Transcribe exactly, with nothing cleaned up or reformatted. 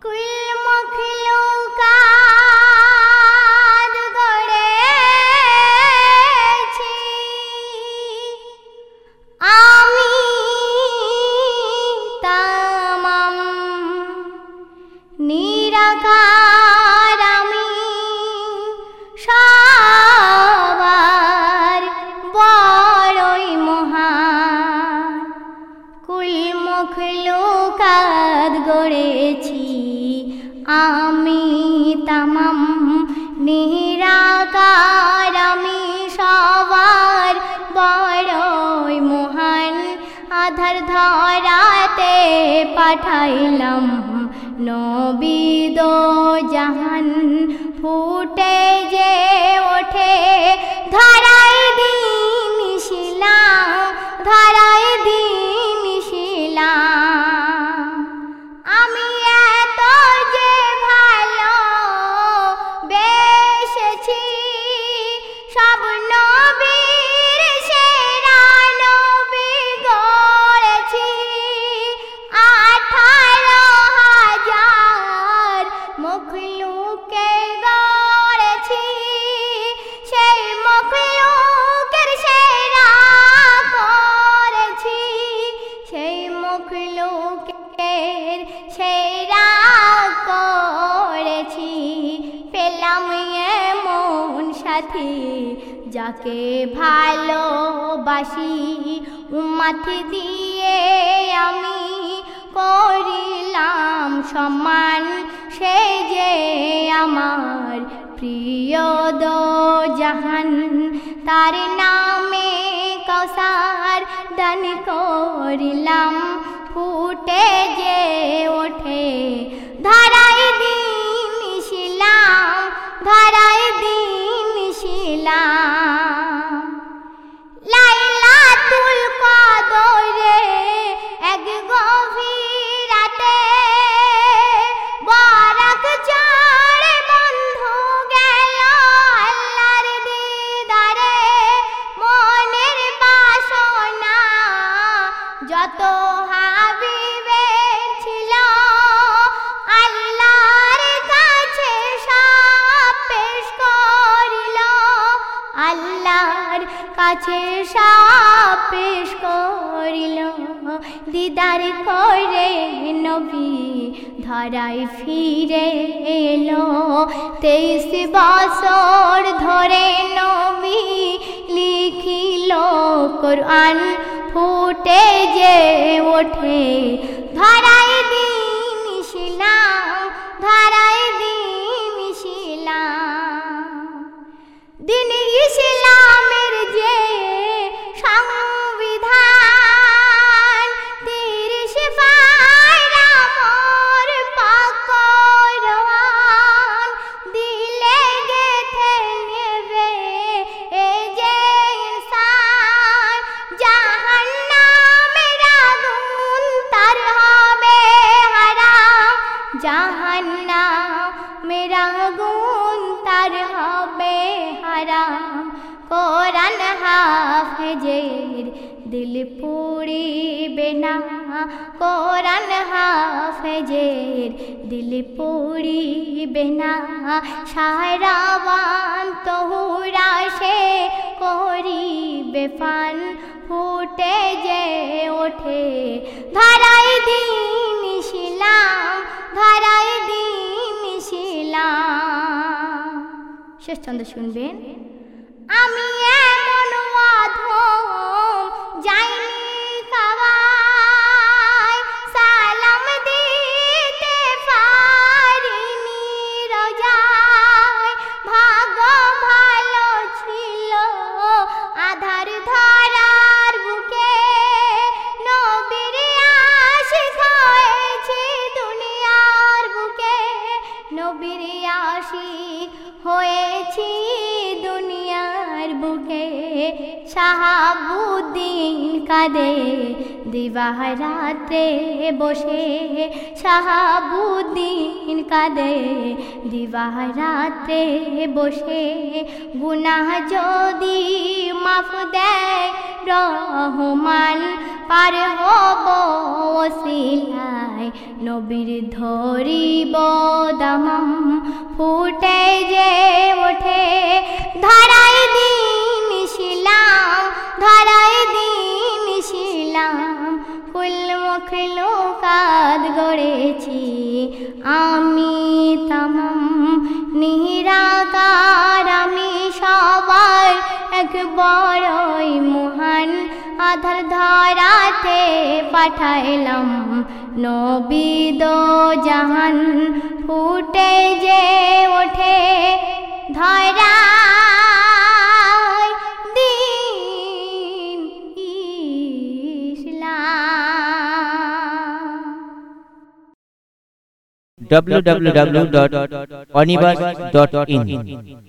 কুল মখলুকাত গড়েছি আমি তামাম নিরাকার আমি সবার বড়ই মহান কুল মখলুকাত গড়েছি আমি তামাম নিরাকার আমি সবার বড়ই মহান আধার ধরাতে পাঠাইলাম নবী দো জাহান ফুটে যে ওঠে ধরাই দিন ইসলাম ধরাই দিন ইসলাম আমি এত যে ভালো বেসেছি সব নবীর সেরা নবী গড়েছি আঠারো হাজার মখলুকে গড়েছি সেই মখলুকের সেরা করেছি সেই মখলুকের সেরা করেছি পেলাম এমন সাথী যাকে ভালোবাসি উম্মত দিয়ে আমি করিলাম সম্মান সে যে আমার প্রিয় দো জাহান তার নামে কৌসার দান করিলাম ফুটে যে ওঠে ধরাই দিন ইসলাম ধরাই দিন ইসলাম লাইলাতুল কদরে এক গভীর রাতে বরাক চড়ে বন্ধু গেল আল্লাহর দিদারে মনের বাসনা যত হাবিবের ছিল আল্লাহর কাছে সব পেশ করিল আল্লাহর কাছে সব পেশ করিল দিদার করে নবী ধরাই ফিরে এলো তেইশ বছর ধরে নবী লিখিল কোরআন ফুটে যে ওঠে ধরাই দিন ইসলাম ধরাই দিন ইসলাম দিন ইসলামের যে সংবিধান তিরিশ পারা মোর পাক কোরআন দিলে গেথে নেবে এ যে ইনসান জাহান্নামের আগুন তার হবে হারাম জাহান্নামের আগুন তার হবে হারাম কোরআন হাফেজের দিল পুড়িবে না কোরআন হাফেজের দিল পুড়িবে না সারাবান তহুরা সে করিবে ফান ফুটে যে ওঠে ধরাই দিন ইসলাম ধরাই দিন ইসলাম শেষ ছন্দ শুনবেন আমি এমন অধম যাইনি কাবায় সালাম দিতে পারিনি রোজায় ভাগ্য ভালো ছিল আধার ধরার বুকে নবীর আশিক হয়েছি দুনিয়ার বুকে নবীর আশিক হয়েছি দুনিয়ার বুকে শাহাবুদ্দিন কাঁদে দিবারাত্রে বসে শাহাবুদ্দিন কাঁদে দিবারাত্রে বসে গুনাহ যদি মাফ দেয় রহমান পার হব ওসিলায় যায় নবীর ধরিব দামাম ফুটে যে ওঠে ধরাই দিন ইসলাম ধরাই দিন ইসলাম কুল মখলুকাত গড়েছি আমি তামাম নিরাকার আমি সবার এক বড়ই মহান আধার ধরাতে পাঠাইলাম নবী দো জাহান ফুটে যে ওঠে ধরাই দিন ইসলাম। w w w dot onibus dot in